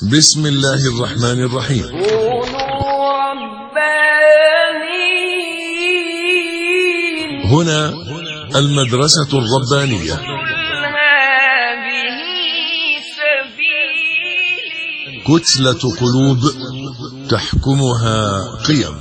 بسم الله الرحمن الرحيم. كونوا ربانيين. هنا المدرسة الربانية. هذه سبيلي. كتلة قلوب تحكمها قيم.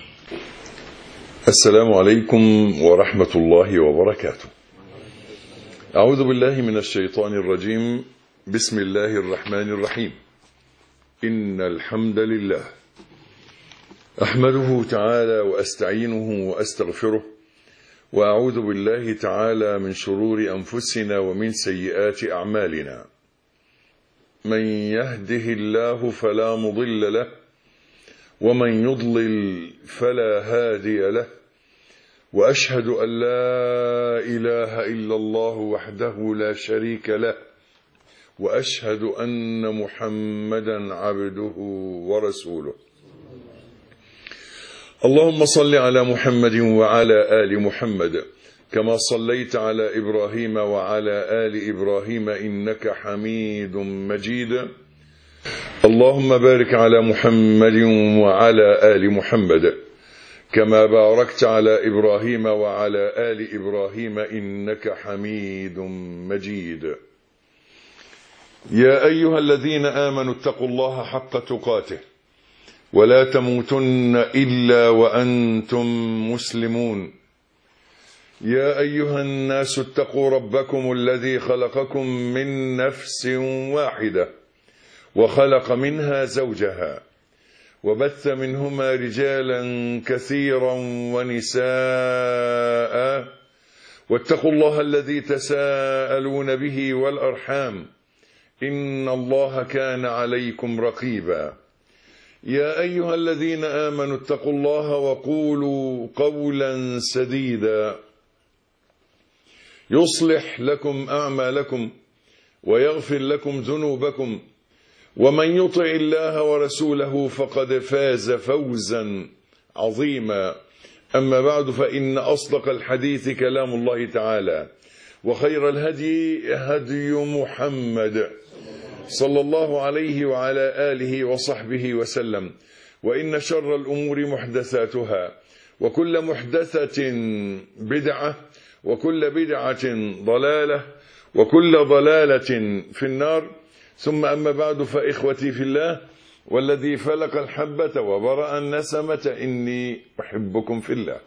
السلام عليكم ورحمة الله وبركاته. أعوذ بالله من الشيطان الرجيم. بسم الله الرحمن الرحيم. إن الحمد لله أحمده تعالى وأستعينه وأستغفره، وأعوذ بالله تعالى من شرور أنفسنا ومن سيئات أعمالنا. من يهده الله فلا مضل له، ومن يضلل فلا هادي له، وأشهد أن لا إله إلا الله وحده لا شريك له، وأشهد أن محمدا عبده ورسوله. اللهم صل على محمد وعلى آل محمد كما صليت على إبراهيم وعلى آل إبراهيم إنك حميد مجيد. اللهم بارك على محمد وعلى آل محمد كما باركت على إبراهيم وعلى آل إبراهيم إنك حميد مجيد. يا أيها الذين آمنوا اتقوا الله حق تقاته ولا تموتن إلا وأنتم مسلمون. يا أيها الناس اتقوا ربكم الذي خلقكم من نفس واحدة وخلق منها زوجها وبث منهما رجالا كثيرا ونساء، واتقوا الله الذي تساءلون به والأرحام إن الله كان عليكم رقيبا. يا أيها الذين آمنوا اتقوا الله وقولوا قولا سديدا يصلح لكم أعمالكم ويغفر لكم ذنوبكم، ومن يطع الله ورسوله فقد فاز فوزا عظيما. أما بعد، فإن أصدق الحديث كلام الله تعالى، وخير الهدي هدي محمد صلى الله عليه وعلى آله وصحبه وسلم. وإن شر الأمور محدثاتها، وكل محدثة بدعة، وكل بدعة ضلالة، وكل ضلالة في النار. ثم أما بعد، فإخوتي في الله والذي فلق الحبة وبرأ النسمة إني أحبكم في الله،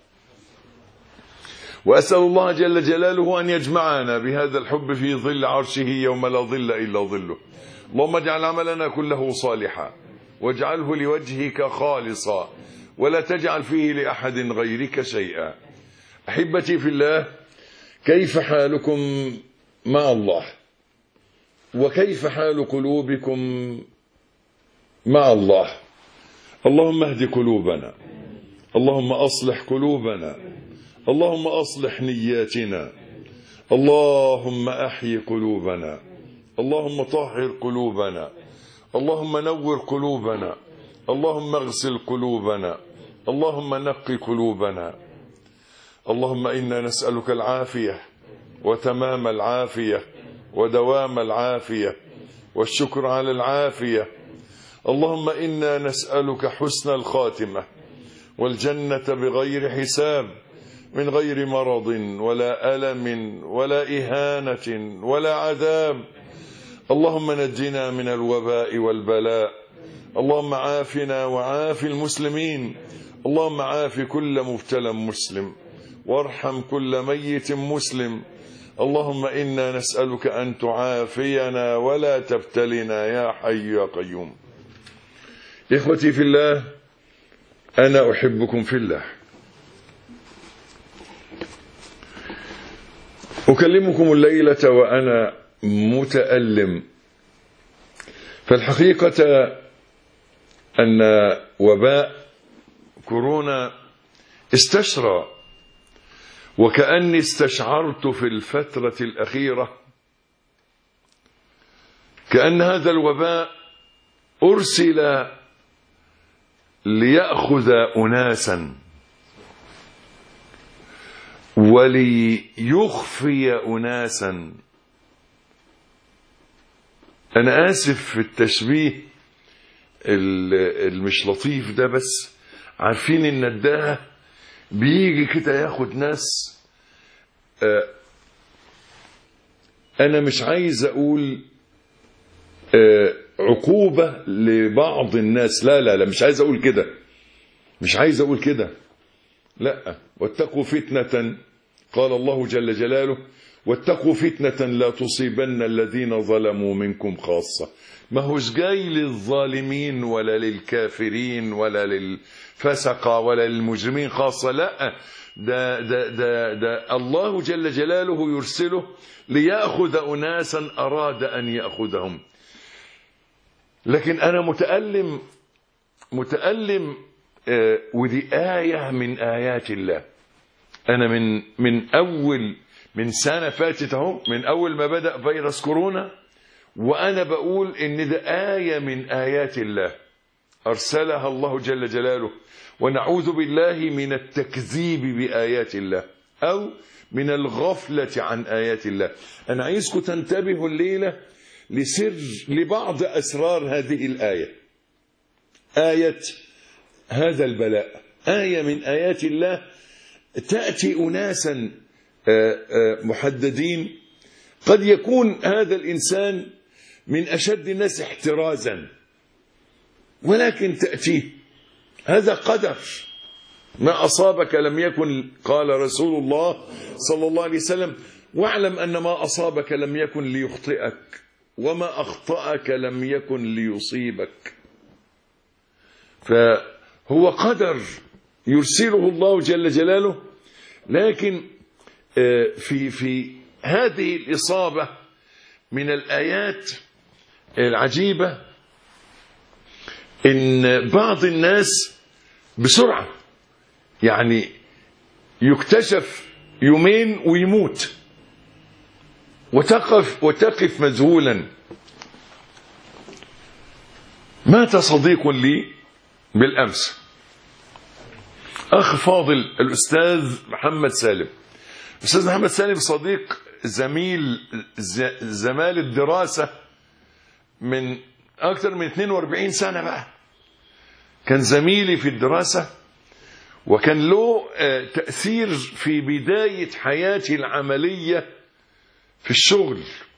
وأسأل الله جل جلاله أن يجمعنا بهذا الحب في ظل عرشه يوم لا ظل إلا ظله. اللهم اجعل عملنا كله صالحا، واجعله لوجهك خالصا، ولا تجعل فيه لأحد غيرك شيئا. أحبتي في الله، كيف حالكم مع الله؟ وكيف حال قلوبكم مع الله؟ اللهم اهد قلوبنا، اللهم أصلح قلوبنا، اللهم أصلح نياتنا، اللهم أحيي قلوبنا، اللهم طهر قلوبنا، اللهم نور قلوبنا، اللهم اغسل قلوبنا، اللهم نقي قلوبنا. اللهم إنا نسألك العافية وتمام العافية ودوام العافية والشكر على العافية. اللهم إنا نسألك حسن الخاتمة والجنة بغير حساب، من غير مرض ولا ألم ولا إهانة ولا عذاب. اللهم نجنا من الوباء والبلاء. اللهم عافنا وعاف المسلمين. اللهم عاف كل مبتلى مسلم، وارحم كل ميت مسلم. اللهم إنا نسألك أن تعافينا ولا تبتلنا يا حي يا قيوم. إخوتي في الله، أنا أحبكم في الله. أكلمكم الليلة وأنا متألم، فالحقيقة أن وباء كورونا استشرى، وكأني استشعرت في الفترة الأخيرة كأن هذا الوباء أرسل ليأخذ أناسا وليخفي أناسا. أنا آسف في التشبيه، المش لطيف ده، بس عارفين النداهة بيجي كده ياخد ناس. انا مش عايز اقول عقوبة لبعض الناس، لا لا لا، مش عايز اقول كده، لا. واتقوا فتنة، قال الله جل جلاله: واتقوا فتنة لا تصيبن الذين ظلموا منكم خاصة. ما هوش جاي للظالمين ولا للكافرين ولا للفسقة ولا للمجرمين خاصة، لا، ده الله جل جلاله يرسله ليأخذ أناسا أراد أن يأخذهم. لكن أنا متألم ودي آية من آيات الله. أنا من سنة فاتت اهو، من أول ما بدأ فيروس كورونا، وأنا بقول إن ده آية من آيات الله أرسلها الله جل جلاله، ونعوذ بالله من التكذيب بآيات الله أو من الغفلة عن آيات الله. أنا عايزكم تنتبهوا الليلة لبعض أسرار هذه الآية. آية هذا البلاء آية من آيات الله، تأتي أناسا محددين، قد يكون هذا الإنسان من أشد الناس احترازا، ولكن تأتيه. هذا قدر، ما أصابك لم يكن، قال رسول الله صلى الله عليه وسلم: واعلم أن ما أصابك لم يكن ليخطئك، وما أخطأك لم يكن ليصيبك. فهو قدر يرسله الله جل جلاله. لكن في هذه الإصابة من الآيات العجيبة إن بعض الناس بسرعة يعني يكتشف يومين ويموت، وتقف مذهولا. مات صديق لي بالأمس، أخ فاضل، الأستاذ محمد سالم. الأستاذ محمد سالم صديق زمال الدراسة من أكثر من 42 سنة بقى. كان زميلي في الدراسة، وكان له تأثير في بداية حياتي العملية في الشغل.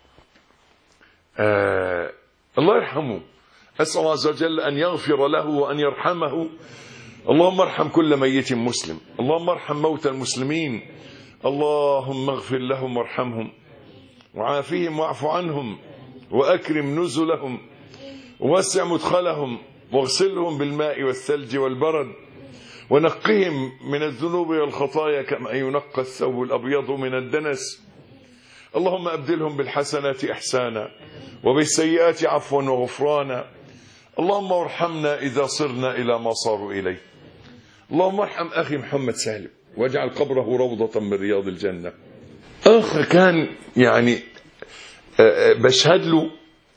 الله يرحمه، أسأل الله عز وجل أن يغفر له وأن يرحمه. اللهم ارحم كل ميت مسلم، اللهم ارحم موتى المسلمين، اللهم اغفر لهم وارحمهم وعافهم واعف عنهم وأكرم نزلهم ووسع مدخلهم واغسلهم بالماء والثلج والبرد ونقهم من الذنوب والخطايا كما ينقى الثوب الأبيض من الدنس. اللهم أبدلهم بالحسنات إحسانا وبالسيئات عفوا وغفرانا. اللهم ارحمنا إذا صرنا إلى ما صاروا إليه. اللهم ارحم أخي محمد سالم واجعل قبره روضة من رياض الجنة. أخ كان يعني بشهد له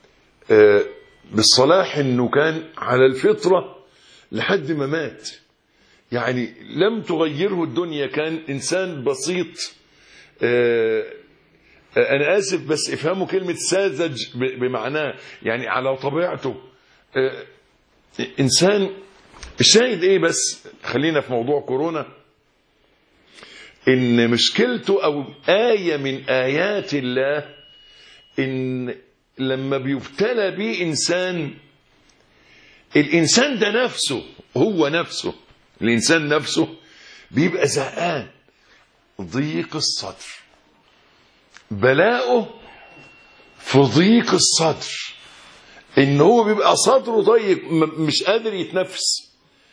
بالصلاح إنه كان على الفطرة لحد ما مات، يعني لم تغيره الدنيا، كان إنسان بسيط. أنا آسف بس افهموا كلمة ساذج بمعناه، يعني على طبيعته إنسان. الشاهد إيه؟ بس خلينا في موضوع كورونا. إن مشكلته أو آية من آيات الله إن لما بيبتلى بيه إنسان، الإنسان ده نفسه، هو نفسه الإنسان نفسه بيبقى زهقان، ضيق الصدر، بلاؤه في ضيق الصدر، إن هو بيبقى صدره ضيق مش قادر يتنفس.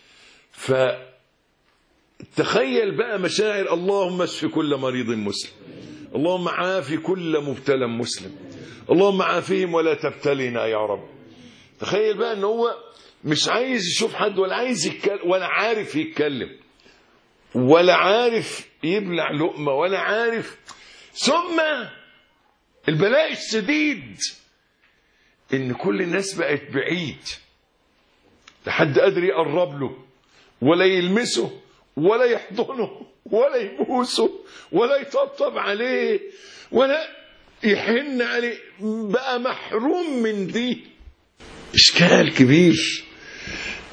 فتخيل بقى مشاعر: اللهم اشف كل مريض مسلم، اللهم عافي كل مبتلى مسلم، اللهم عافيهم ولا تبتلينا يا رب. تخيل بقى ان هو مش عايز يشوف حد، ولا عايز يتكلم، ولا عارف يتكلم، ولا عارف يبلع لقمة، ولا عارف. ثم البلاء الشديد ان كل الناس بقت بعيد، لحد قادر يقرب له ولا يلمسه ولا يحضنه ولا يبوسه ولا يطبطب عليه ولا يحن عليه. بقى محروم من دي. إشكال كبير.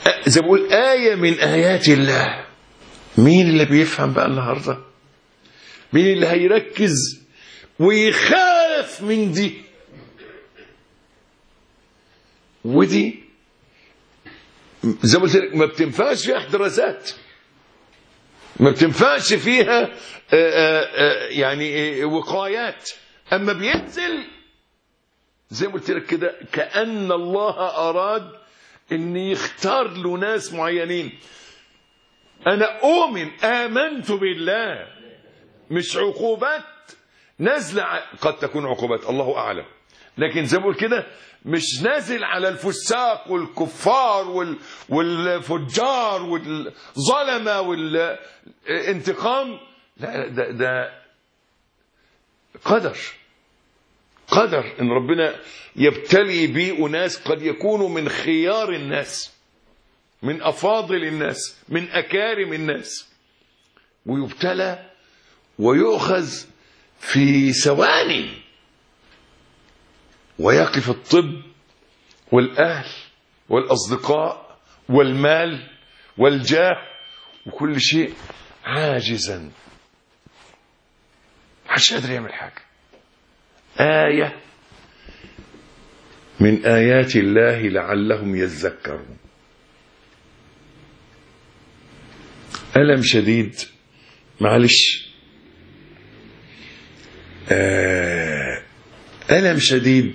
زي ما بقول آية من آيات الله. مين اللي بيفهم بقى النهاردة؟ مين اللي هيركز ويخاف من دي؟ ودي زي ما قلت لك ما بتنفعش فيها احترازات، ما بتنفعش فيها يعني وقايات. اما بينزل زي ما قلت لك كده كأن الله اراد ان يختار له ناس معينين. انا آمنت بالله، مش عقوبات نازله، قد تكون عقوبات الله اعلم، لكن زي ما بقول كده مش نازل على الفساق والكفار والفجار والظلمه والانتقام. لا، ده قدر ان ربنا يبتلي بيه اناس قد يكونوا من خيار الناس، من افاضل الناس، من اكارم الناس، ويبتلى ويؤخذ في ثواني، ويقف الطب والأهل والأصدقاء والمال والجاه وكل شيء عاجزا، محدش قادر يعمل حاجة. آية من آيات الله لعلهم يذكرون. ألم شديد، معلش، ألم شديد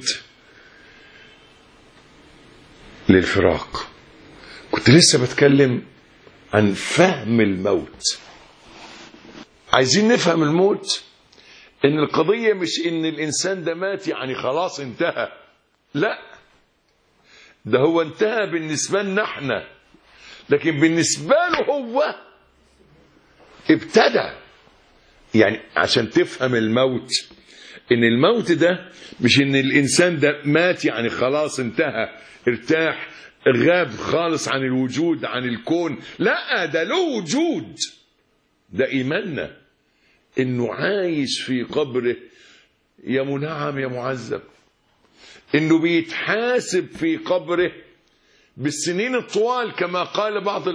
للفراق. كنت لسه بتكلم عن فهم الموت. عايزين نفهم الموت، ان القضية مش ان الانسان ده مات يعني خلاص انتهى، لا، ده هو انتهى بالنسبة لنا احنا، لكن بالنسبة له هو ابتدى. يعني عشان تفهم الموت، ان الموت ده مش ان الانسان ده مات يعني خلاص انتهى ارتاح غاب خالص عن الوجود عن الكون، لا، ده له وجود. ده ايماننا انه عايش في قبره، يا منعم يا معذب، انه بيتحاسب في قبره بالسنين الطوال، كما قال بعض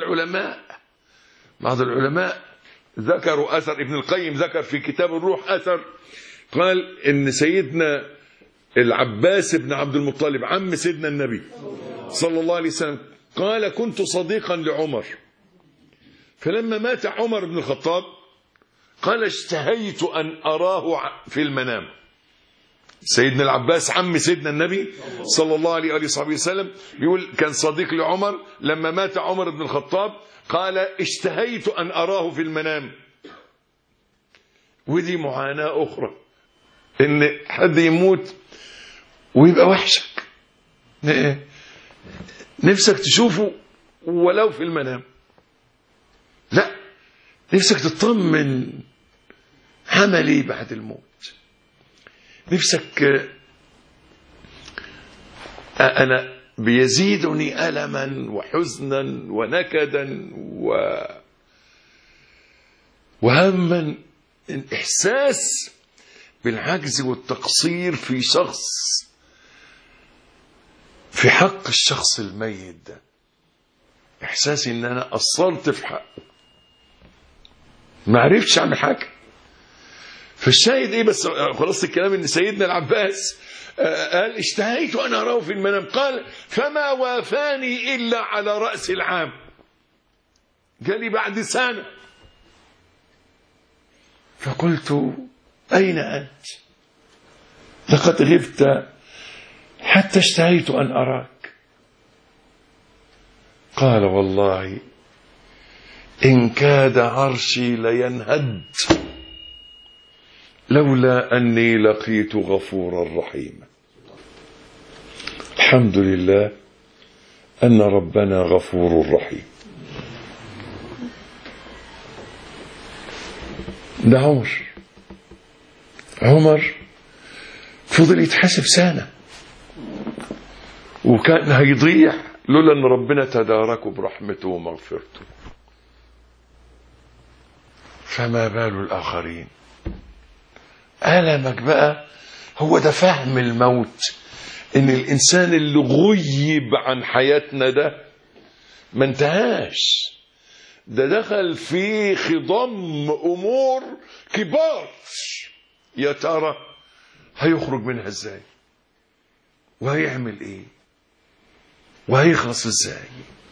العلماء ذكروا اثر ابن القيم، ذكر في كتاب الروح اثر، قال ان سيدنا العباس بن عبد المطلب عم سيدنا النبي صلى الله عليه وسلم قال كنت صديقا لعمر، فلما مات عمر بن الخطاب قال اشتهيت أن أراه في المنام. سيدنا العباس عم سيدنا النبي صلى الله عليه وصحبه وسلم بيقول كان صديق لعمر، لما مات عمر بن الخطاب قال اشتهيت أن أراه في المنام. ودي معاناة أخرى، إن حد يموت ويبقى وحشك، نفسك تشوفه ولو في المنام، لا، نفسك تطمن عملي بعد الموت، نفسك أنا بيزيدني ألما وحزنا ونكدا وهما إحساس بالعجز والتقصير في شخص، في حق الشخص الميت ده، إحساس إن أنا قصرت في حقه، ما عرفتش أعمل حاجة. فالشاهد إيه بس خلاص الكلام، إن سيدنا العباس قال اشتهيت أن أراه في المنام، قال فما وافاني إلا على رأس العام، جالي بعد سنة، فقلت أين أنت؟ لقد غبت حتى اشتهيت أن أراك. قال والله إن كاد عرشي لينهد لولا أني لقيت غفورا رحيما. الحمد لله أن ربنا غفور رحيم. ده عمر فضل يتحاسب سنة، وكان هيضيع لولا أن ربنا تداركه برحمته ومغفرته. فما بال الآخرين؟ ألمك بقى هو ده فهم الموت، إن الإنسان اللي غيب عن حياتنا ده ما انتهاش، ده دخل في خضم أمور كبار. يا ترى هيخرج منها ازاي، وهيعمل ايه، وهيخلص ازاي؟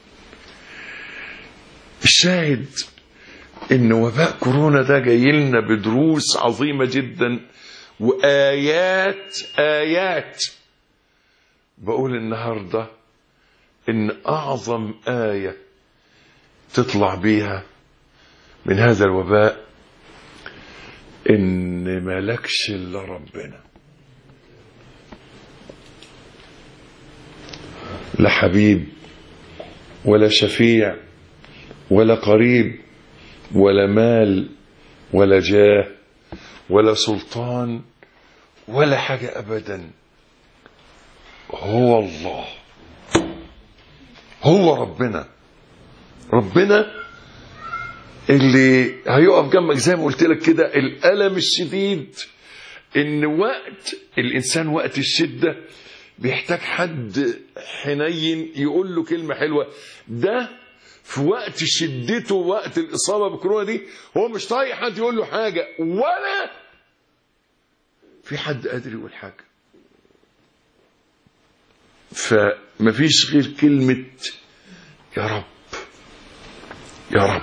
الشاهد ان وباء كورونا ده جاي لنا بدروس عظيمة جدا وآيات. بقول النهاردة ان اعظم آية تطلع بيها من هذا الوباء ان ملكش الا ربنا، لا حبيب ولا شفيع ولا قريب ولا مال ولا جاه ولا سلطان ولا حاجة أبدا. هو الله، هو ربنا اللي هيقف جنبك. زي ما قلت لك كده، الألم الشديد إن وقت الإنسان وقت الشدة بيحتاج حد حنين يقول له كلمة حلوة. ده في وقت شدته، وقت الإصابة بكورونا دي، هو مش طايق حد يقول له حاجة، ولا في حد قادر يقول حاجة. فمفيش غير كلمة يا رب يا رب.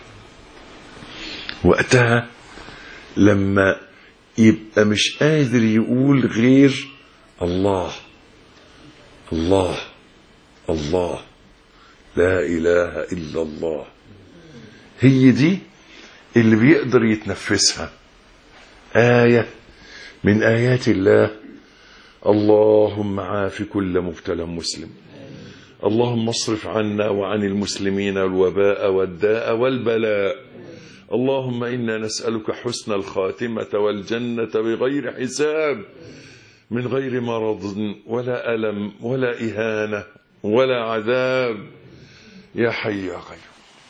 وقتها لما يبقى مش قادر يقول غير الله الله الله، لا إله إلا الله، هي دي اللي بيقدر يتنفسها. آية من آيات الله. اللهم عاف كل مبتلى مسلم، اللهم اصرف عنا وعن المسلمين الوباء والداء والبلاء. اللهم إنا نسألك حسن الخاتمة والجنة بغير حساب، من غير مرض ولا ألم ولا إهانة ولا عذاب، يا حي يا قيوم.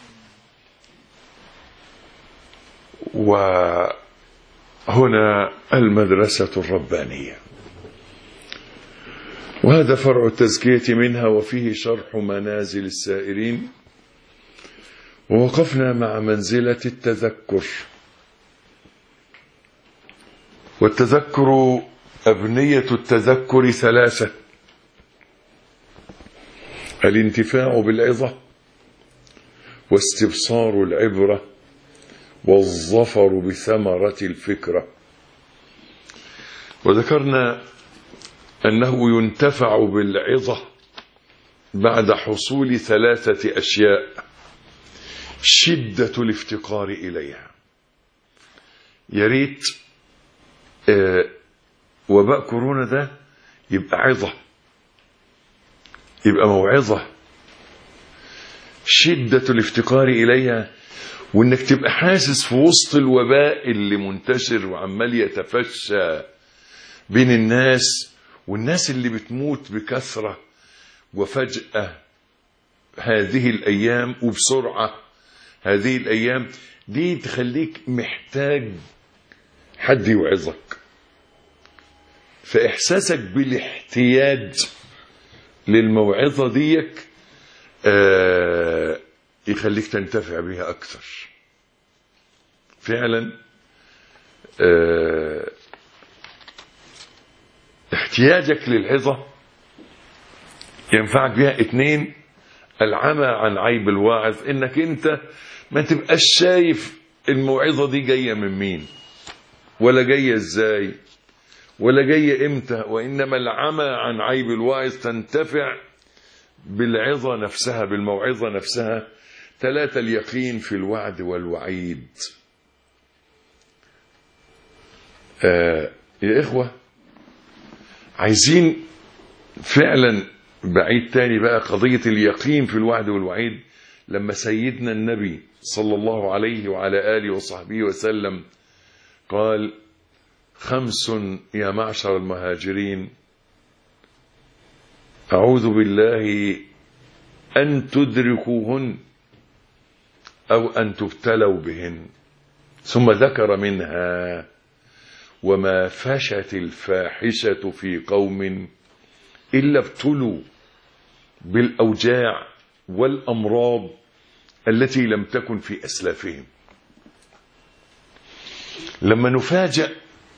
وهنا المدرسة الربانية، وهذا فرع التزكية منها، وفيه شرح منازل السائرين. ووقفنا مع منزلة التذكر. والتذكر، أبنية التذكر ثلاثة: الانتفاع بالعظة، واستبصار العبرة، والظفر بثمرة الفكرة. وذكرنا أنه ينتفع بالعظة بعد حصول ثلاثة أشياء: شدة الافتقار إليها. يا ريت وباء كورونا ده يبقى عظة، يبقى موعظة. شدة الافتقار إليها، وإنك تبقى حاسس في وسط الوباء اللي منتشر وعمال يتفشى بين الناس، والناس اللي بتموت بكثرة وفجأة هذه الأيام وبسرعة. هذه الأيام دي تخليك محتاج حد يوعظك، فإحساسك بالاحتياج للموعظة ديك يخليك تنتفع بها أكثر. فعلا احتياجك للعظة ينفعك بها. 2: العمى عن عيب الواعظ، انك انت ما تبقاش شايف الموعظة دي جاية من مين، ولا جاية ازاي، ولا جاية امتى، وانما العمى عن عيب الواعظ، تنتفع بالعظة نفسها، بالموعظة نفسها. 3: اليقين في الوعد والوعيد. يا إخوة، عايزين فعلا بعيد تاني بقى قضية اليقين في الوعد والوعيد. لما سيدنا النبي صلى الله عليه وعلى آله وصحبه وسلم قال: 5 يا معشر المهاجرين أعوذ بالله أن تدركوهن أو أن تبتلوا بهن. ثم ذكر منها: وما فشت الفاحشة في قوم إلا ابتلوا بالأوجاع والأمراض التي لم تكن في أسلافهم. لما نفاجأ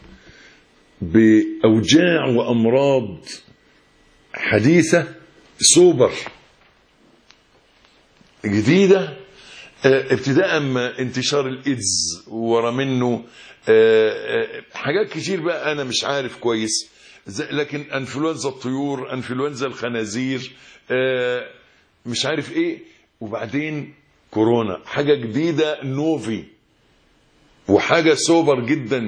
بأوجاع وأمراض حديثة سوبر جديدة، ابتداء ما انتشار الإيدز ورا منه حاجات كتير بقى أنا مش عارف كويس، لكن أنفلونزا الطيور، أنفلونزا الخنازير، مش عارف إيه، وبعدين كورونا، حاجة جديدة نوفي وحاجة سوبر جدا،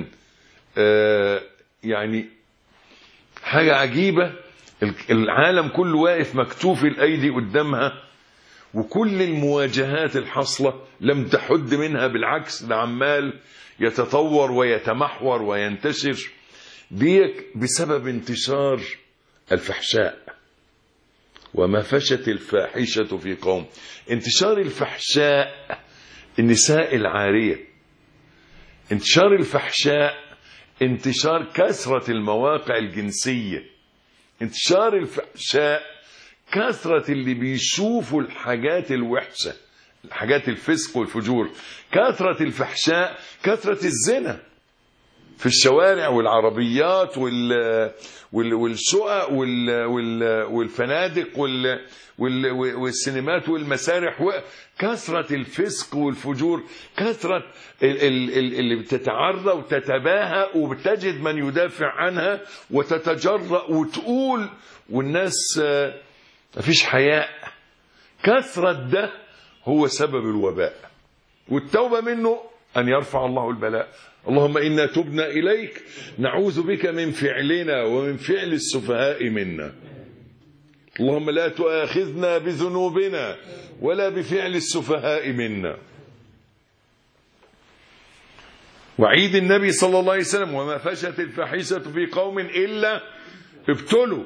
يعني حاجة عجيبة. العالم كله واقف مكتوف الأيدي قدامها، وكل المواجهات الحاصلة لم تحد منها، بالعكس ده عمال يتطور ويتمحور وينتشر، ديك بسبب انتشار الفحشاء. وما فشت الفاحشة في قوم، انتشار الفحشاء، النساء العارية، انتشار الفحشاء، انتشار كثرة المواقع الجنسية، انتشار الفحشاء، كثرة اللي بيشوفوا الحاجات الوحشة، الحاجات الفسق والفجور، كثرة الفحشاء، كثرة الزنا في الشوارع والعربيات والشقق والفنادق والسينمات والمسارح، كثرة الفسق والفجور، كثرة اللي بتتعرى وتتباهى وبتجد من يدافع عنها وتتجرأ وتقول، والناس مفيش حياء. كثرة ده هو سبب الوباء، والتوبة منه أن يرفع الله البلاء. اللهم إنا تبنا إليك نعوذ بك من فعلنا ومن فعل السفهاء منا. اللهم لا تؤاخذنا بذنوبنا ولا بفعل السفهاء منا. وعيد النبي صلى الله عليه وسلم: وما فشت الفاحشة في قوم إلا ابتلوا.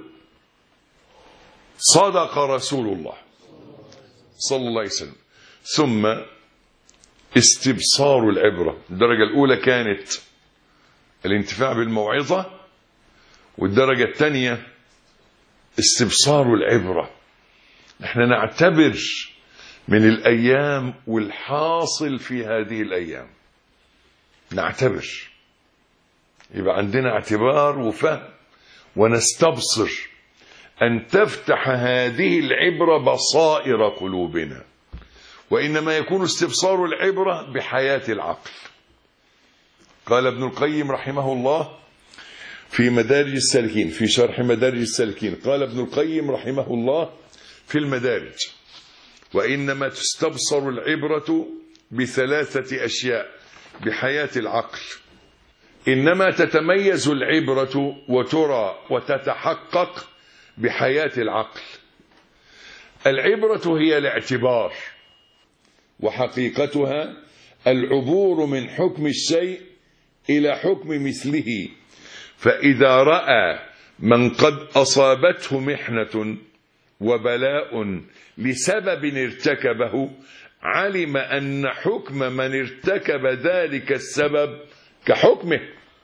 صدق رسول الله صلى الله عليه وسلم. ثم استبصار العبرة. الدرجة الأولى كانت الانتفاع بالموعظة، والدرجة الثانية استبصار العبرة. احنا نعتبر من الأيام والحاصل في هذه الأيام، نعتبر، يبقى عندنا اعتبار وفهم، ونستبصر أن تفتح هذه العبرة بصائر قلوبنا. وإنما يكون استبصار العبرة بحياة العقل. قال ابن القيم رحمه الله في مدارج السالكين، في شرح مدارج السالكين، قال ابن القيم رحمه الله في المدارج: وإنما تستبصر العبرة بثلاثة أشياء بحياة العقل. إنما تتميز العبرة وترى وتتحقق بحياة العقل. العبرة هي الاعتبار، وحقيقتها العبور من حكم الشيء إلى حكم مثله. فإذا رأى من قد أصابته محنة وبلاء لسبب ارتكبه، علم أن حكم من ارتكب ذلك السبب كحكمه.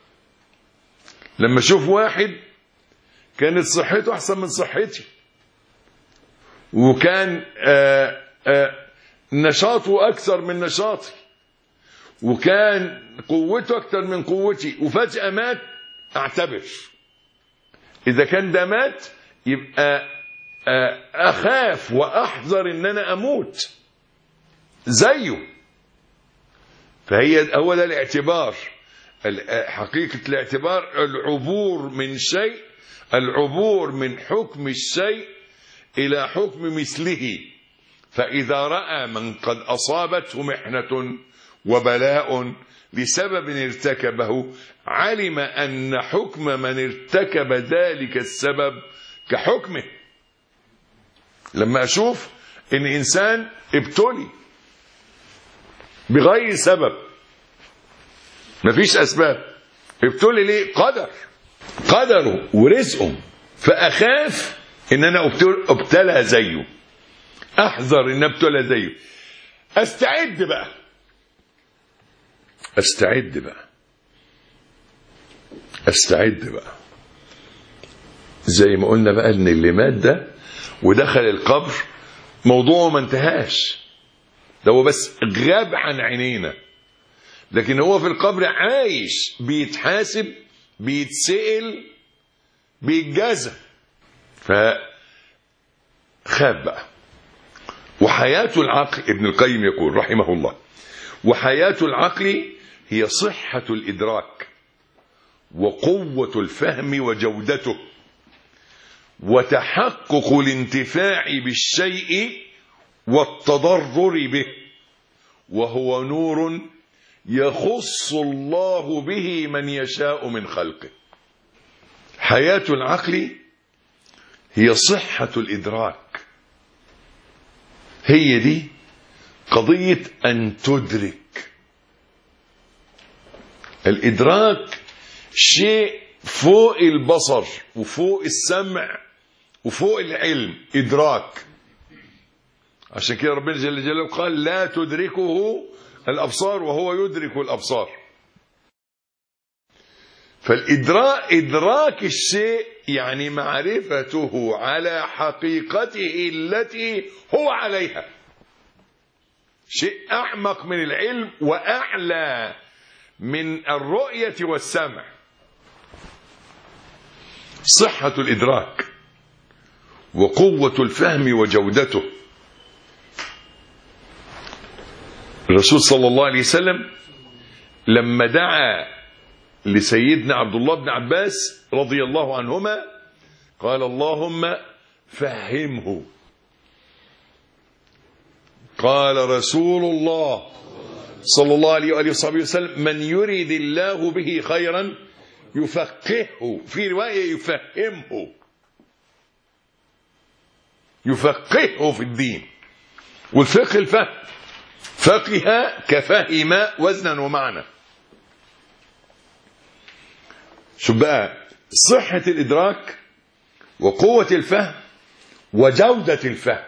لما أشوف واحد كانت صحته أحسن من صحتي، وكان نشاطه أكثر من نشاطي، وكان قوته أكثر من قوتي، وفجأة مات، أعتبر. إذا كان ده مات يبقى أخاف وأحذر إن أنا أموت زيه. فهي هو ده الاعتبار. حقيقة الاعتبار العبور من شيء، العبور من حكم الشيء إلى حكم مثله. فإذا رأى من قد أصابته محنة وبلاء لسبب ارتكبه، علم أن حكم من ارتكب ذلك السبب كحكمه. لما أشوف إن إنسان ابتلي بغير سبب، مفيش أسباب، ابتلي ليه؟ قدره ورزقه، فأخاف إن أنا ابتلى زيه، أحذر إن ابتلى زيه، أستعد بقى زي ما قلنا بقى إن اللي مات ده ودخل القبر موضوعه ما انتهاش، ده هو بس غاب عن عينينا، لكن هو في القبر عايش، بيتحاسب، بيتسئل، بيتجازى. فخاب بقى. وحياة العقل، ابن القيم يقول رحمه الله: وحياة العقل هي صحة الإدراك وقوة الفهم وجودته وتحقق الانتفاع بالشيء والتضرر به، وهو نور يخص الله به من يشاء من خلقه. حياة العقل هي صحة الإدراك، هي دي قضية أن تدرك. الإدراك شيء فوق البصر وفوق السمع وفوق العلم، إدراك. عشان كده ربنا جل جلاله قال: لا تدركه الأبصار وهو يدرك الأبصار. فالإدراك إدراك الشيء يعني معرفته على حقيقته التي هو عليها، شيء أعمق من العلم وأعلى من الرؤية والسمع. صحة الإدراك وقوة الفهم وجودته. الرسول صلى الله عليه وسلم لما دعا لسيدنا عبد الله بن عباس رضي الله عنهما قال: اللهم فهمه. قال رسول الله صلى الله عليه وآله وصحبه وسلم: من يريد الله به خيرا يفقهه، في رواية يفهمه، يفقهه في الدين. والفقه الفهم، فقه كفهم وزنا ومعنى. شوف بقى صحة الإدراك وقوة الفهم وجودة الفهم،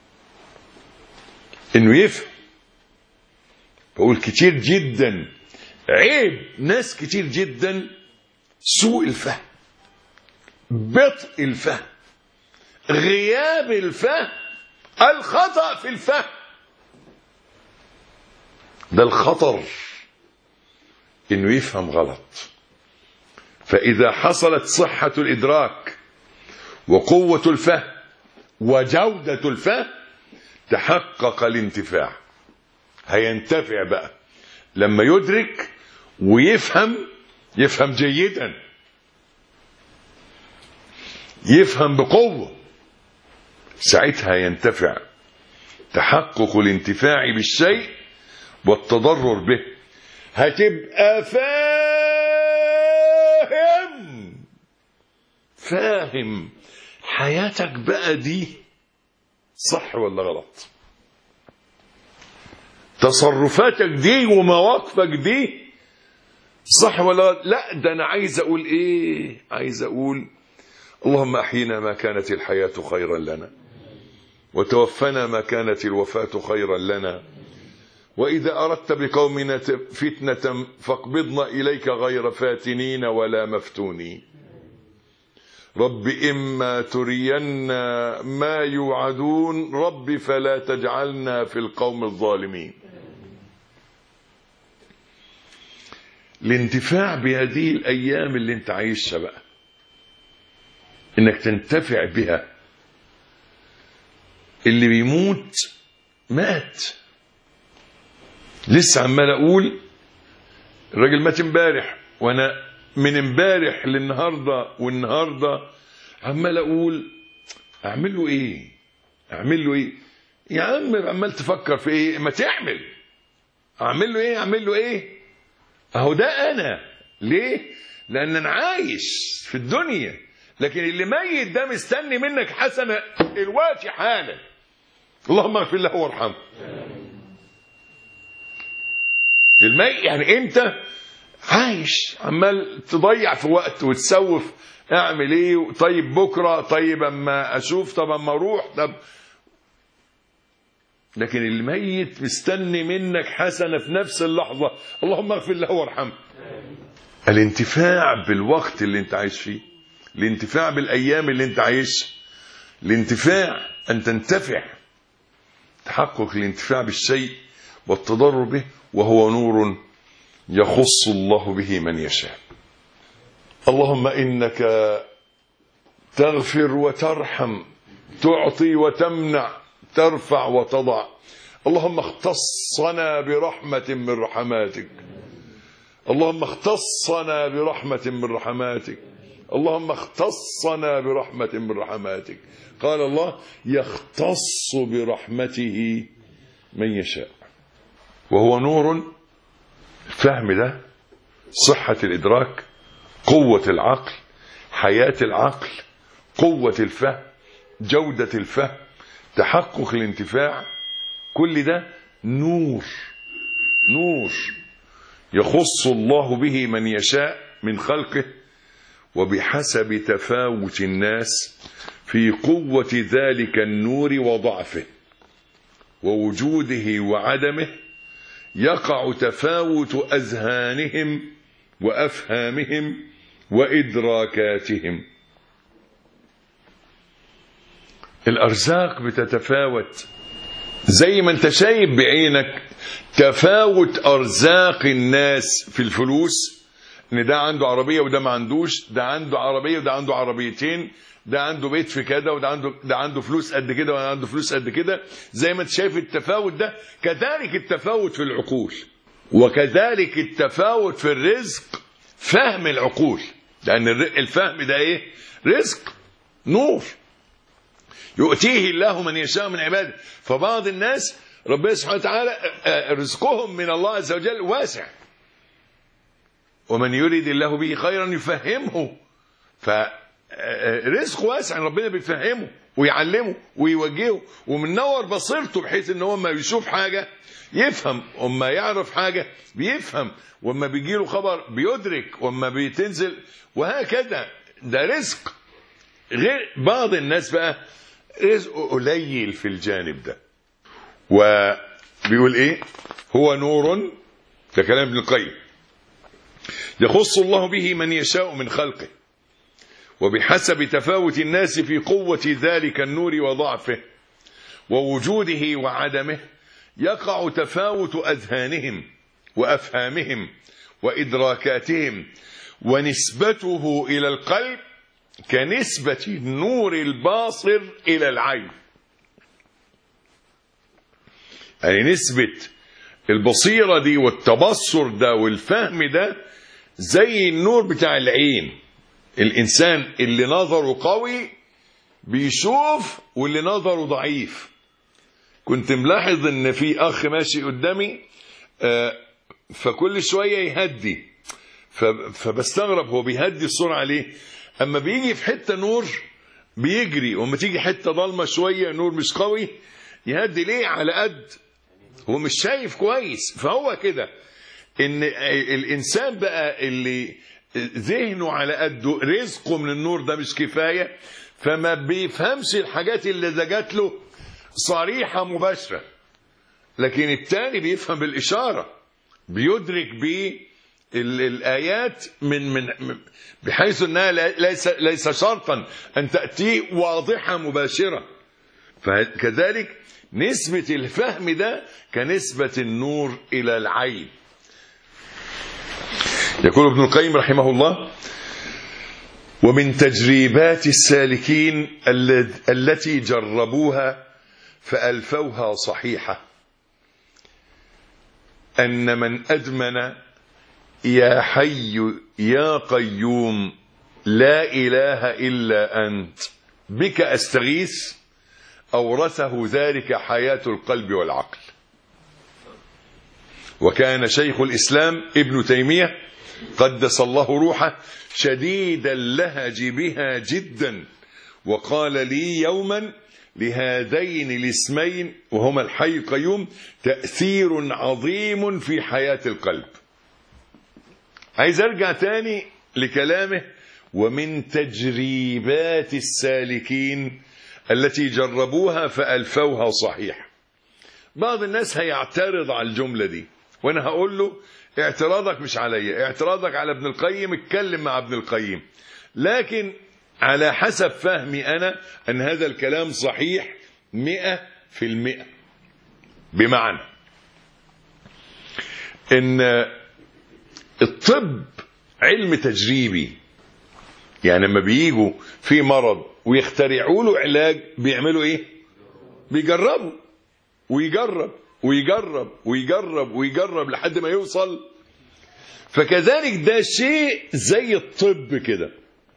إنه يفهم. بقول كتير جدا عيب ناس كتير جدا سوء الفهم، بطء الفهم، غياب الفهم، الخطأ في الفهم. ده الخطر، إنه يفهم غلط. فإذا حصلت صحة الإدراك وقوة الفهم وجودة الفهم تحقق الانتفاع. هينتفع بقى لما يدرك ويفهم، يفهم جيدا، يفهم بقوة، ساعتها ينتفع. تحقق الانتفاع بالشيء والتضرر به. هتبقى فاهم حياتك بقى دي صح ولا غلط، تصرفاتك دي ومواقفك دي صح ولا غلط. لا، ده انا عايز اقول ايه؟ عايز اقول: اللهم احينا ما كانت الحياة خيرا لنا، وتوفنا ما كانت الوفاة خيرا لنا، وإذا أردت بقومنا فتنة فاقبضنا إليك غير فاتنين ولا مفتونين. رب إما ترينا ما يوعدون رب فلا تجعلنا في القوم الظالمين. الانتفاع بهذه الأيام اللي انت عايشها بقى، انك تنتفع بها. اللي بيموت مات. لسه عمال اقول الراجل مات امبارح، وانا من امبارح للنهارده والنهارده عمال اقول اعمل له ايه، اعمل له ايه يا عم؟ عمال تفكر في ايه؟ ما تعمل. اعمل له ايه؟ اعمل له ايه؟ اهو ده انا. ليه؟ لان انا عايش في الدنيا، لكن اللي ميت ده مستني منك حسنه الوقت حالا. اللهم اغفر له وارحمه. الميت يعني انت عايش عمال تضيع في وقت وتسوف. اعمل ايه؟ طيب بكره، طيب اما اشوف، طب اما اروح، طب. لكن الميت مستني منك حسنه في نفس اللحظه. اللهم اغفر له وارحمه. الانتفاع بالوقت اللي انت عايش فيه، الانتفاع بالايام اللي انت عايشها، الانتفاع ان تنتفع تحقق الانتفاع بالشيء والتضرر به، وهو نور يخص الله به من يشاء. اللهم إنك تغفر وترحم، تعطي وتمنع، ترفع وتضع. اللهم اختصنا برحمة من رحماتك، اللهم اختصنا برحمة من رحماتك، اللهم اختصنا برحمة من رحماتك. قال الله: يختص برحمته من يشاء. وهو نور. الفهم ده صحة الإدراك، قوة العقل، حياة العقل، قوة الفهم، جودة الفهم، تحقق الانتفاع، كل ده نور. نور يخص الله به من يشاء من خلقه، وبحسب تفاوت الناس في قوة ذلك النور وضعفه ووجوده وعدمه يقع تفاوت أذهانهم وأفهامهم وإدراكاتهم. الأرزاق بتتفاوت زي ما انت شايف بعينك تفاوت أرزاق الناس في الفلوس، ان ده عنده عربية وده ما عندوش، ده عنده عربية وده عنده عربيتين، ده عنده بيت في كده وده عنده فلوس قد كده وده عنده فلوس قد كده. زي ما انت شايف التفاوت ده، كذلك التفاوت في العقول، وكذلك التفاوت في الرزق. فهم العقول، لأن الفهم ده ايه؟ رزق، نور يؤتيه الله من يشاء من عباده. فبعض الناس ربنا سبحانه وتعالى رزقهم من الله عز وجل واسع، ومن يريد الله به خيرا يفهمه. فرزق واسع، ربنا بيفهمه ويعلمه ويوجهه ومنور بصيرته، بحيث ان هو ما يشوف حاجة يفهم، وما يعرف حاجة بيفهم، وما بيجيله خبر بيدرك، وما بيتنزل، وهكذا. ده رزق. غير بعض الناس بقى رزقه قليل في الجانب ده. وبيقول ايه؟ هو نور، ده كلام ابن القيم، يخص الله به من يشاء من خلقه، وبحسب تفاوت الناس في قوة ذلك النور وضعفه ووجوده وعدمه يقع تفاوت أذهانهم وأفهامهم وإدراكاتهم، ونسبته إلى القلب كنسبة النور الباصر إلى العين. يعني نسبة البصيرة دي والتبصر ده والفهم ده زي النور بتاع العين. الإنسان اللي نظره قوي بيشوف، واللي نظره ضعيف. كنت ملاحظ ان في اخ ماشي قدامي فكل شوية يهدي، فبستغرب هو بيهدي السرعة ليه؟ اما بيجي في حتة نور بيجري، واما تيجي حتة ضلمة شوية نور مش قوي يهدي. ليه؟ على قد هو مش شايف كويس. فهو كده ان الانسان بقى اللي ذهنه على قده، رزقه من النور ده مش كفاية، فما بيفهمش الحاجات اللي جات له صريحة مباشرة. لكن التاني بيفهم بالإشارة، بيدرك بالآيات من بحيث أنها ليس شرطا أن تأتي واضحة مباشرة. فكذلك نسبة الفهم ده كنسبة النور إلى العين. يقول ابن القيم رحمه الله: ومن تجريبات السالكين التي جربوها فألفوها صحيحة أن من أدمن يا حي يا قيوم لا إله إلا أنت بك أستغيث أورثه ذلك حياة القلب والعقل. وكان شيخ الإسلام ابن تيمية قدس الله روحه شديد اللهج بها جدا، وقال لي يوما: لهذين الاسمين وهما الحي القيوم تأثير عظيم في حياة القلب. عايز ارجع تاني لكلامه: ومن تجريبات السالكين التي جربوها فألفوها صحيح. بعض الناس هيعترض على الجملة دي، وانا هقول له: اعتراضك مش عليا، اعتراضك على ابن القيم، اتكلم مع ابن القيم. لكن على حسب فهمي أنا أن هذا الكلام صحيح 100%. بمعنى ان الطب علم تجريبي. يعني لما بييجوا في مرض ويخترعوا له علاج بيعملوا ايه؟ بيجربوا ويجرب ويجرب ويجرب ويجرب لحد ما يوصل. فكذلك ده شيء زي الطب كده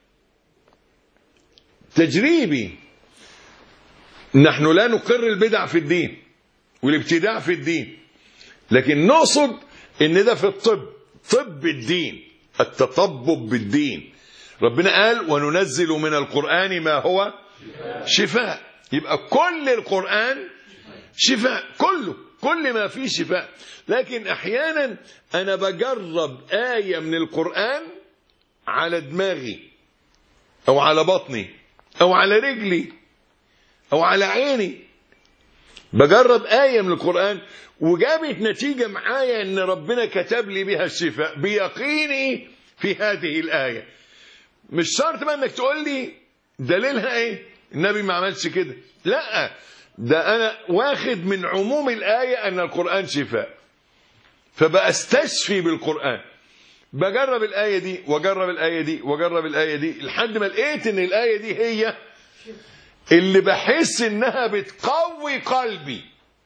تجريبي. نحن لا نقر البدع في الدين والابتداع في الدين، لكن نقصد ان ده في الطب، طب الدين، التطبب بالدين. ربنا قال وننزل من القرآن ما هو شفاء. يبقى كل القرآن شفاء، كل ما فيه شفاء. لكن احيانا انا بجرب آية من القرآن على دماغي او على بطني او على رجلي او على عيني. بجرب آية من القرآن وجابت نتيجة معايا ان ربنا كتب لي بها الشفاء بيقيني في هذه الآية. مش شرط بقى انك تقول لي دليلها ايه، النبي ما عملش كده، لا، ده انا واخد من عموم الآية ان القرآن شفاء، فبأستشفي بالقرآن. بجرب الآية دي وجرب الآية دي وجرب الآية دي لحد ما لقيت ان الآية دي هي اللي بحس انها بتقوي قلبي،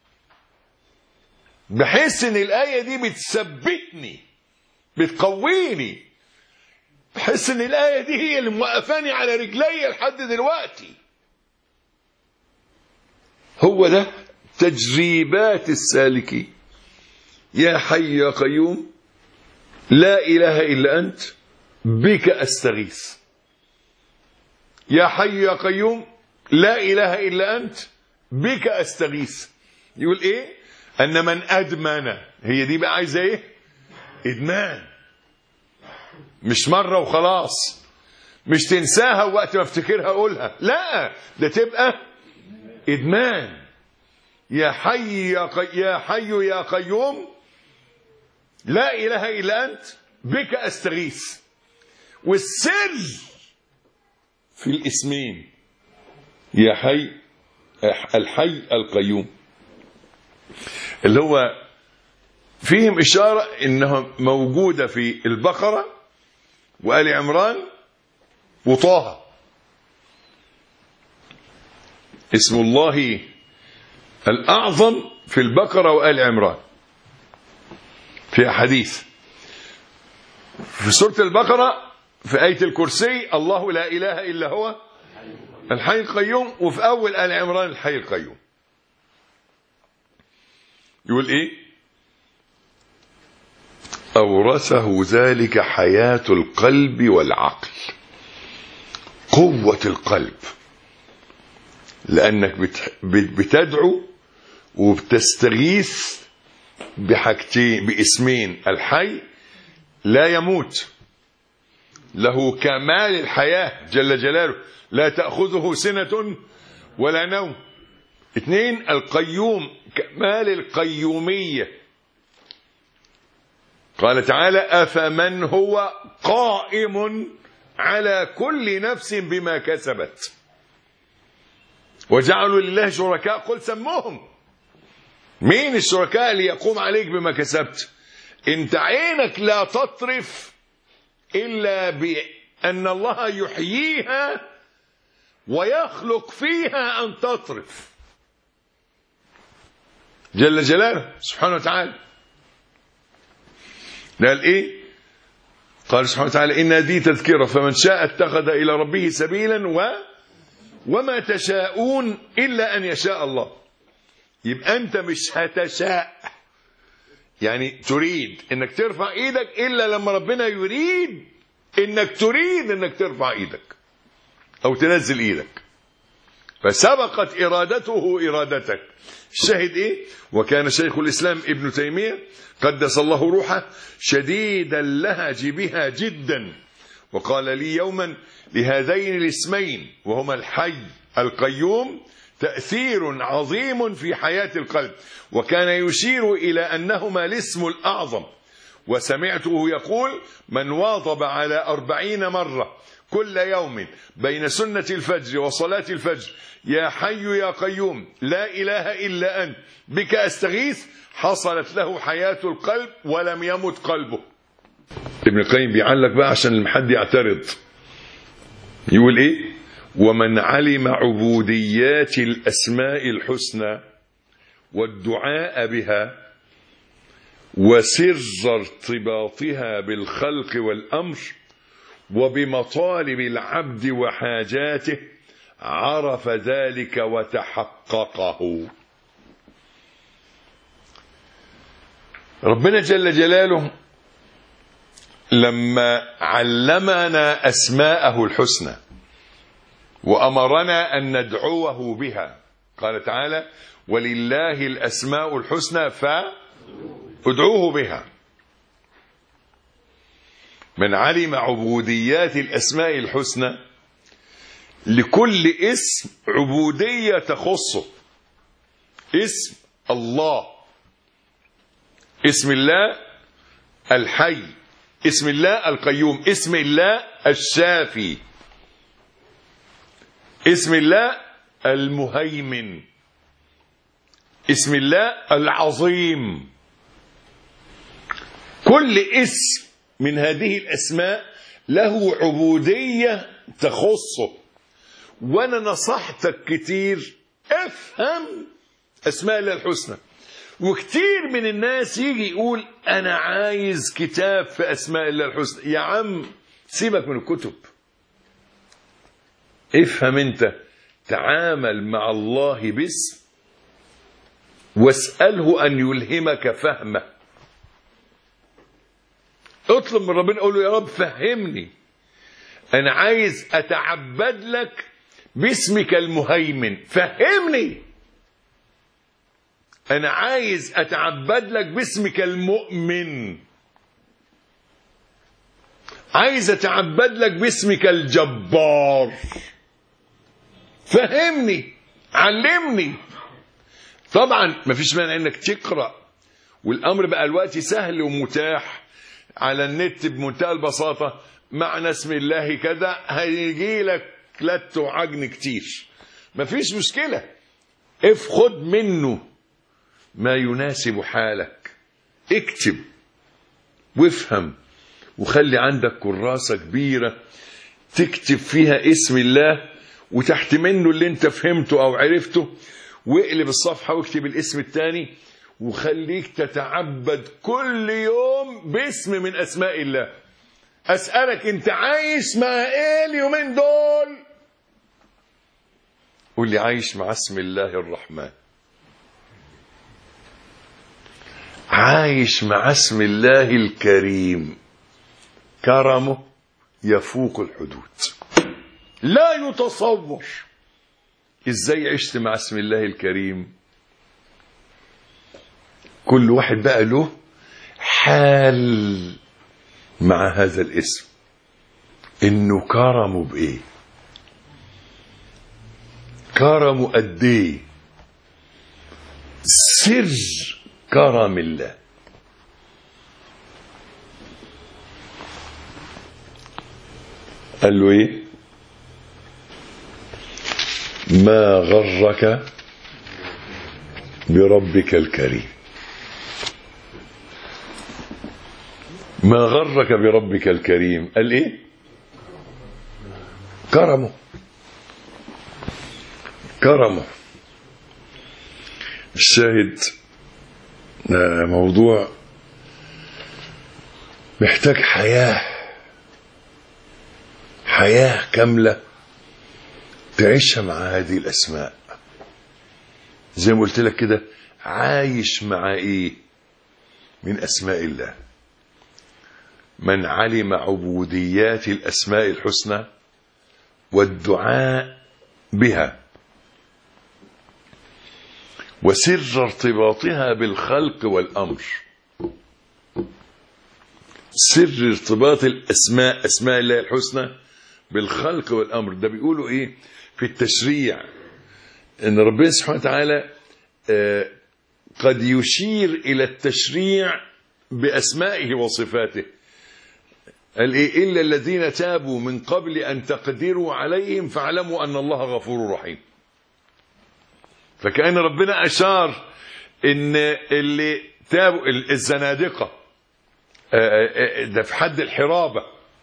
بحس ان الآية دي بتثبتني بتقويني، بحس ان الآية دي هي اللي موقفاني على رجلي لحد دلوقتي. هو ده تجريبات السالكين. يا حي يا قيوم لا إله إلا أنت بك أستغيث. يا حي يا قيوم لا إله إلا أنت بك أستغيث. يقول إيه؟ أن من أدمن، هي دي بقى عايزة إيه؟ إدمان، مش مرة وخلاص، مش تنساها وقت ما افتكرها أقولها، لا، ده تبقى إدمان. يا حي يا قيوم لا إله إلا أنت بك أستغيث. والسر في الاسمين، يا حي، الحي القيوم، اللي هو فيهم إشارة إنها موجودة في البقرة وآل عمران وطه. اسم الله الأعظم في البقرة وآل عمران في حديث. في سورة البقرة في آية الكرسي الله لا إله إلا هو الحي القيوم، وفي أول آل عمران الحي القيوم. يقول إيه؟ أورثه ذلك حياة القلب والعقل، قوة القلب، لأنك بتدعو وبتستغيث بحاجتين، باسمين: الحي لا يموت، له كمال الحياة جل جلاله، لا تأخذه سنة ولا نوم. 2 القيوم، كمال القيومية. قال تعالى أفمن هو قائم على كل نفس بما كسبت وجعلوا لله شركاء قل سموهم. مين الشركاء اللي يقوم عليك بما كسبت؟ انت عينك لا تطرف إلا بأن الله يحييها ويخلق فيها أن تطرف جل جلاله سبحانه وتعالى. قال إيه؟ قال سبحانه وتعالى إن هذه تذكرة فمن شاء اتخذ إلى ربه سبيلا وما تشاءون إلا أن يشاء الله. يبقى أنت مش هتشاء، يعني تريد إنك ترفع إيدك إلا لما ربنا يريد إنك تريد إنك ترفع إيدك أو تنزل إيدك، فسبقت إرادته إرادتك. الشاهد إيه؟ وكان شيخ الإسلام ابن تيمية قدس الله روحه شديد اللهج بها جدا، وقال لي يوما لهذين الاسمين وهما الحي القيوم تأثير عظيم في حياة القلب، وكان يشير إلى أنهما الاسم الأعظم. وسمعته يقول من واظب على 40 مرة كل يوم بين سنة الفجر وصلاة الفجر يا حي يا قيوم لا إله إلا أنت بك أستغيث حصلت له حياة القلب ولم يمت قلبه. ابن القيم بيعلق بقى عشان حد يعترض، يقول إيه؟ ومن علم عبوديات الأسماء الحسنى والدعاء بها وسر ارتباطها بالخلق والأمر وبمطالب العبد وحاجاته عرف ذلك وتحققه. ربنا جل جلاله لما علمنا أسماءه الحسنى وأمرنا أن ندعوه بها قال تعالى ولله الأسماء الحسنى فادعوه بها. من علم عبوديات الأسماء الحسنى لكل اسم عبودية تخصه. اسم الله، اسم الله الحي، اسم الله القيوم، اسم الله الشافي، اسم الله المهيمن، اسم الله العظيم. كل اسم من هذه الأسماء له عبودية تخصه. وأنا نصحتك كتير افهم أسماء الله الحسنى. وكتير من الناس يجي يقول أنا عايز كتاب في أسماء الله الحسنى. يا عم سيبك من الكتب، افهم أنت، تعامل مع الله باسم واسأله أن يلهمك فهمه. اطلب من ربنا، قول له يا رب فهمني، أنا عايز أتعبد لك باسمك المهيمن، فهمني. أنا عايز أتعبد لك باسمك المؤمن، عايز أتعبد لك باسمك الجبار، فهمني، علمني. طبعا ما فيش مانع انك تقرأ، والأمر بقى الوقت سهل ومتاح على النت بمنتهى البساطة. معنى اسم الله كذا هيجي لك لت وعجن كتير، ما فيش مشكلة. خد منه ما يناسب حالك، اكتب وافهم، وخلي عندك كراسة كبيرة تكتب فيها اسم الله وتحت منه اللي انت فهمته او عرفته، واقلب الصفحة واكتب الاسم الثاني، وخليك تتعبد كل يوم باسم من اسماء الله. اسألك انت عايش مع ايه اليومين دول؟ قول لي عايش مع اسم الله الرحمن، عايش مع اسم الله الكريم، كرمه يفوق الحدود، لا يتصور. ازاي عشت مع اسم الله الكريم؟ كل واحد بقى له حال مع هذا الاسم، انه كرمه بايه، كرمه قد ايه، سر كرم الله. قال له ايه؟ ما غرك بربك الكريم، ما غرك بربك الكريم. قال ايه؟ كرمه، كرمه. الشاهد موضوع محتاج حياة كاملة تعيشها مع هذه الأسماء. زي ما قلت لك كده، عايش مع ايه من أسماء الله؟ من علم عبوديات الأسماء الحسنى والدعاء بها وسر ارتباطها بالخلق والأمر. سر ارتباط الأسماء، أسماء الله الحسنى، بالخلق والأمر. ده بيقولوا إيه في التشريع؟ إن ربنا سبحانه وتعالى قد يشير إلى التشريع بأسمائه وصفاته. قال إيه؟ إلا الذين تابوا من قبل أن تقدروا عليهم فاعلموا أن الله غفور رحيم. فكأن ربنا أشار إن اللي تابوا الزنادقة ده في حد الحرابة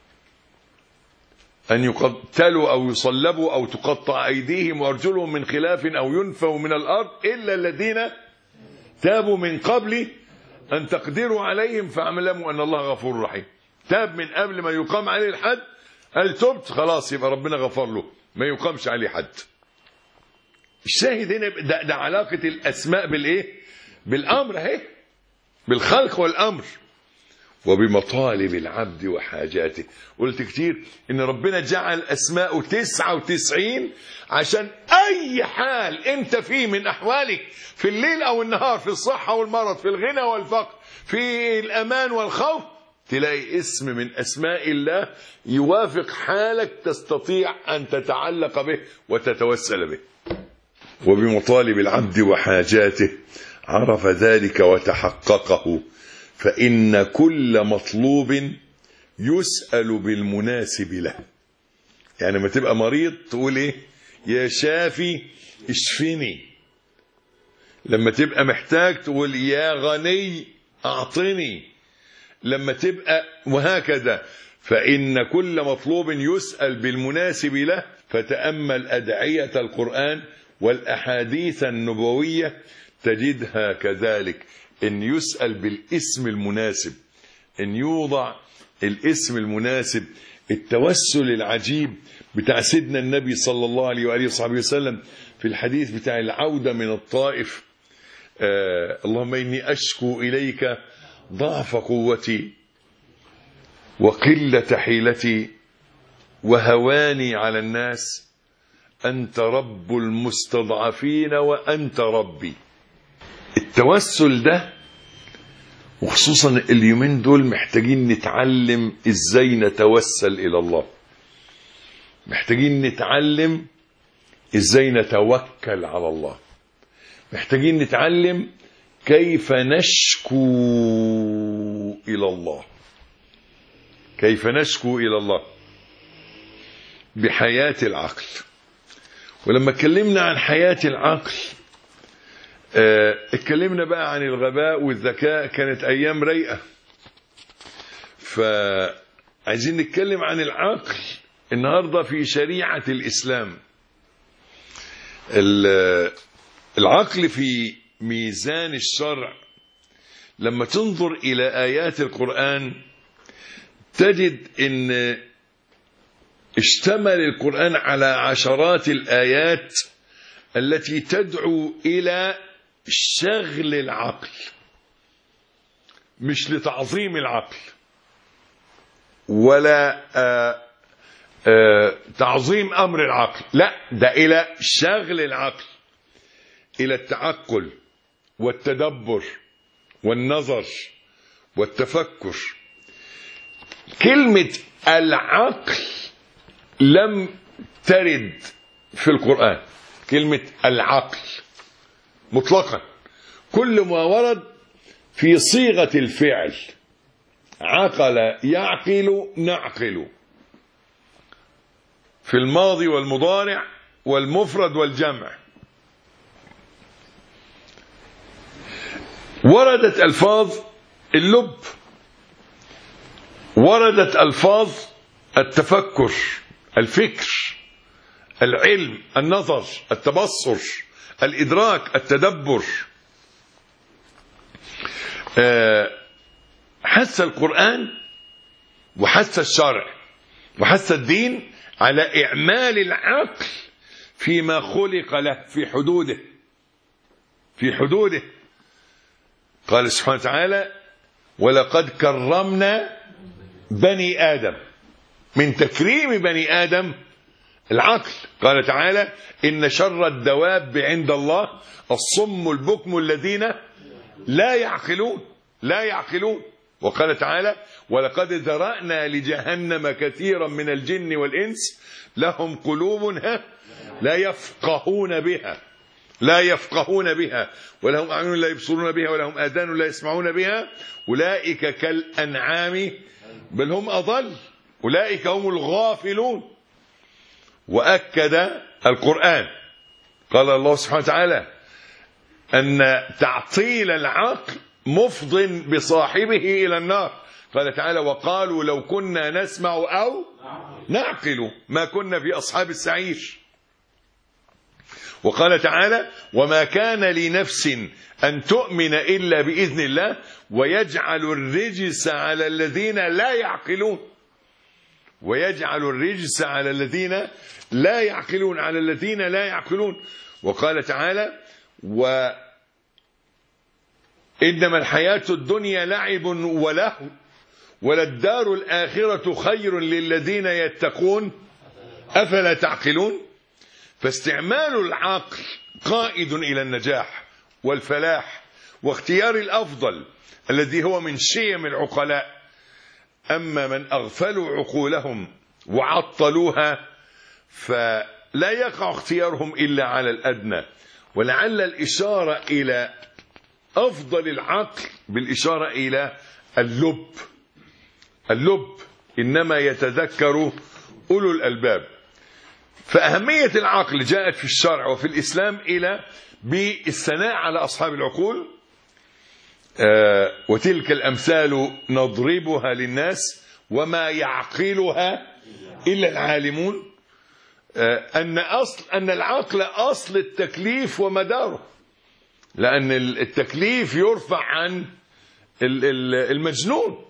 أن يقتلوا أو يصلبوا أو تقطع أيديهم وأرجلهم من خلاف أو ينفوا من الأرض إلا الذين تابوا من قبل أن تقدروا عليهم فاعلموا أن الله غفور رحيم. تاب من قبل ما يقام عليه الحد، قال تبت خلاص يبقى ربنا غفر له، ما يقامش عليه حد. الشاهد هنا ده علاقة الأسماء بالإيه؟ بالأمر اهي، بالخلق والأمر وبمطالب العبد وحاجاته. قلت كتير إن ربنا جعل أسماءه 99 عشان أي حال أنت فيه من أحوالك في الليل أو النهار، في الصحة والمرض، في الغنى والفقر، في الأمان والخوف، تلاقي اسم من أسماء الله يوافق حالك تستطيع أن تتعلق به وتتوسل به. وبمطالب العبد وحاجاته عرف ذلك وتحققه، فإن كل مطلوب يسأل بالمناسب له. يعني ما تبقى مريض تقول إيه؟ يا شافي اشفني. لما تبقى محتاج تقول يا غني أعطني. لما تبقى وهكذا. فإن كل مطلوب يسأل بالمناسب له. فتأمل أدعية القرآن والأحاديث النبوية تجدها كذلك، إن يسأل بالاسم المناسب، إن يوضع الاسم المناسب. التوسل العجيب بتاع سيدنا النبي صلى الله عليه وآله وصحبه وسلم في الحديث بتاع العودة من الطائف، اللهم إني أشكو إليك ضعف قوتي وقلة حيلتي وهواني على الناس، أنت رب المستضعفين وأنت ربي. التوسل ده وخصوصا اليومين دول محتاجين نتعلم ازاي نتوسل الى الله، محتاجين نتعلم ازاي نتوكل على الله، محتاجين نتعلم كيف نشكو الى الله، كيف نشكو الى الله بحياة العقل. ولما اتكلمنا عن حياة العقل اتكلمنا بقى عن الغباء والذكاء، كانت ايام رايقه. فعايزين نتكلم عن العقل النهارده في شريعه الاسلام. العقل في ميزان الشرع لما تنظر الى ايات القرآن تجد ان اشتمل القرآن على عشرات الايات التي تدعو الى شغل العقل، مش لتعظيم العقل ولا تعظيم أمر العقل، لا، ده إلى شغل العقل، إلى التعقل والتدبر والنظر والتفكر. كلمة العقل لم ترد في القرآن، كلمة العقل مطلقا، كل ما ورد في صيغة الفعل، عقل يعقل نعقل، في الماضي والمضارع والمفرد والجمع. وردت ألفاظ اللب، وردت ألفاظ التفكر، الفكر، العلم، النظر، التبصر، الإدراك، التدبر. حث القرآن وحث الشرع وحث الدين على إعمال العقل فيما خلق له، في حدوده، في حدوده. قال سبحانه وتعالى ولقد كرمنا بني آدم. من تكريم بني آدم العقل. قال تعالى إن شر الدواب عند الله الصم البكم الذين لا يعقلون، لا يعقلون. وقال تعالى ولقد ذرأنا لجهنم كثيرا من الجن والإنس لهم قلوب لا يفقهون بها، لا يفقهون بها، ولهم أعين لا يبصرون بها، ولهم آذان لا يسمعون بها، أولئك كالأنعام بل هم أضل، أولئك هم الغافلون. وأكد القرآن قال الله سبحانه وتعالى أن تعطيل العقل مفض بصاحبه إلى النار. قال تعالى وقالوا لو كنا نسمع أو نعقل ما كنا في أصحاب السعير. وقال تعالى وما كان لنفس أن تؤمن إلا بإذن الله ويجعل الرجس على الذين لا يعقلون. ويجعل الرجس على الذين لا يعقلون، على الذين لا يعقلون. وقال تعالى وإنما الحياة الدنيا لعب ولهو وللدار الآخرة خير للذين يتقون أفلا تعقلون. فاستعمال العقل قائد إلى النجاح والفلاح واختيار الأفضل الذي هو من شيم العقلاء. أما من أغفلوا عقولهم وعطلوها فلا يقع اختيارهم إلا على الأدنى. ولعل الإشارة إلى أفضل العقل بالإشارة إلى اللب. اللب إنما يتذكر أولو الألباب. فأهمية العقل جاءت في الشرع وفي الإسلام إلى بالثناء على أصحاب العقول. وتلك الأمثال نضربها للناس وما يعقلها إلا العالمون. أن العقل أصل التكليف ومداره، لأن التكليف يرفع عن المجنون.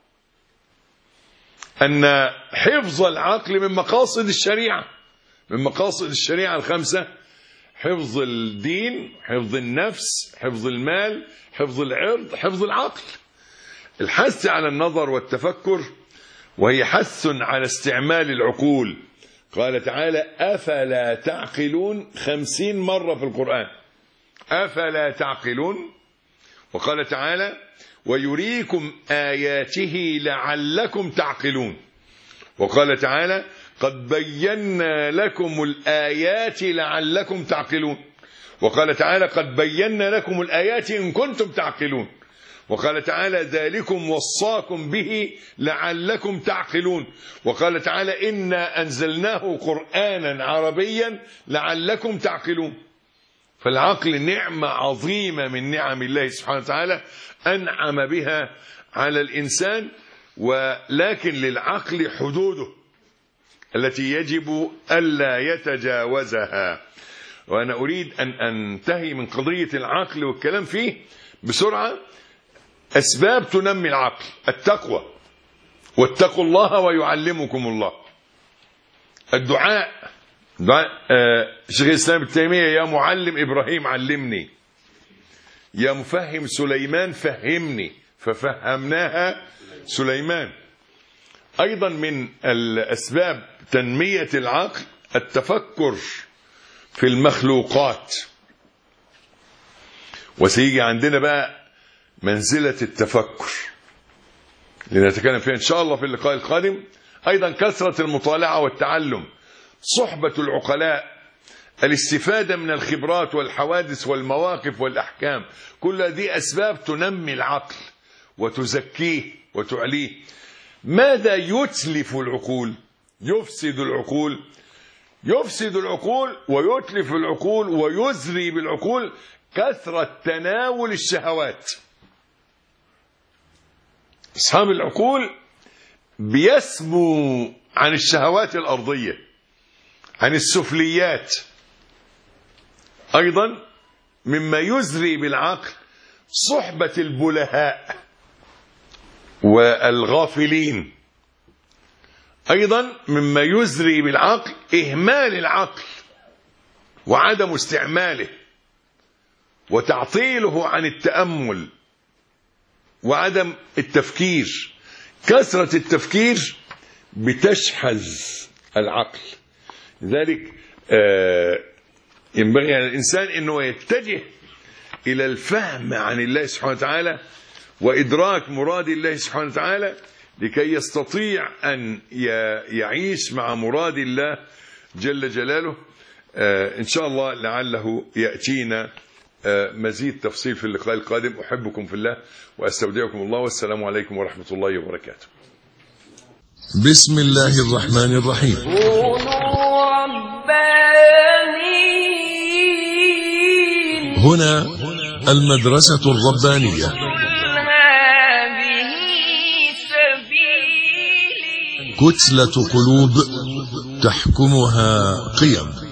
أن حفظ العقل من مقاصد الشريعة، من مقاصد الشريعة الخمسة: حفظ الدين، حفظ النفس، حفظ المال، حفظ العرض، حفظ العقل. الحث على النظر والتفكر، وهي حث على استعمال العقول. قال تعالى أفلا تعقلون 50 مرة في القرآن، أفلا تعقلون. وقال تعالى ويريكم آياته لعلكم تعقلون. وقال تعالى قد بينا لكم الآيات لعلكم تعقلون. وقال تعالى قد بينا لكم الآيات إن كنتم تعقلون. وقال تعالى ذلكم وصاكم به لعلكم تعقلون. وقال تعالى إنا أنزلناه قرآنا عربيا لعلكم تعقلون. فالعقل نعمة عظيمة من نعم الله سبحانه وتعالى أنعم بها على الإنسان، ولكن للعقل حدوده التي يجب ألا يتجاوزها. وأنا أريد أن أنتهي من قضية العقل والكلام فيه بسرعة. أسباب تنمي العقل: التقوى، واتقوا الله ويعلمكم الله. الدعاء، شيخ الإسلام ابن تيمية يا معلم إبراهيم علمني، يا مفهم سليمان فهمني، ففهمناها سليمان. أيضا من الأسباب تنمية العقل التفكر في المخلوقات. وسيجي عندنا بقى منزلة التفكر لنتكلم فيها إن شاء الله في اللقاء القادم. أيضا كثرة المطالعة والتعلم، صحبة العقلاء، الاستفادة من الخبرات والحوادث والمواقف والأحكام، كل هذه أسباب تنمي العقل وتزكيه وتعليه. ماذا يتلف العقول؟ يفسد العقول، يفسد العقول ويتلف العقول ويزري بالعقول كثرة تناول الشهوات. أصحاب العقول بيسموا عن الشهوات الأرضية، عن السفليات. أيضا مما يزري بالعقل صحبة البلهاء والغافلين. أيضا مما يزري بالعقل إهمال العقل وعدم استعماله وتعطيله عن التأمل وعدم التفكير. كثرة التفكير بتشحذ العقل. لذلك ينبغي على الإنسان أنه يتجه إلى الفهم عن الله سبحانه وتعالى وإدراك مراد الله سبحانه وتعالى لكي يستطيع أن يعيش مع مراد الله جل جلاله. إن شاء الله لعله يأتينا مزيد تفصيل في اللقاء القادم. أحبكم في الله وأستودعكم الله، والسلام عليكم ورحمة الله وبركاته. بسم الله الرحمن الرحيم. كونوا ربانيين. هنا المدرسة الربانية. قل هذه سبيلي. كتلة قلوب تحكمها قيم.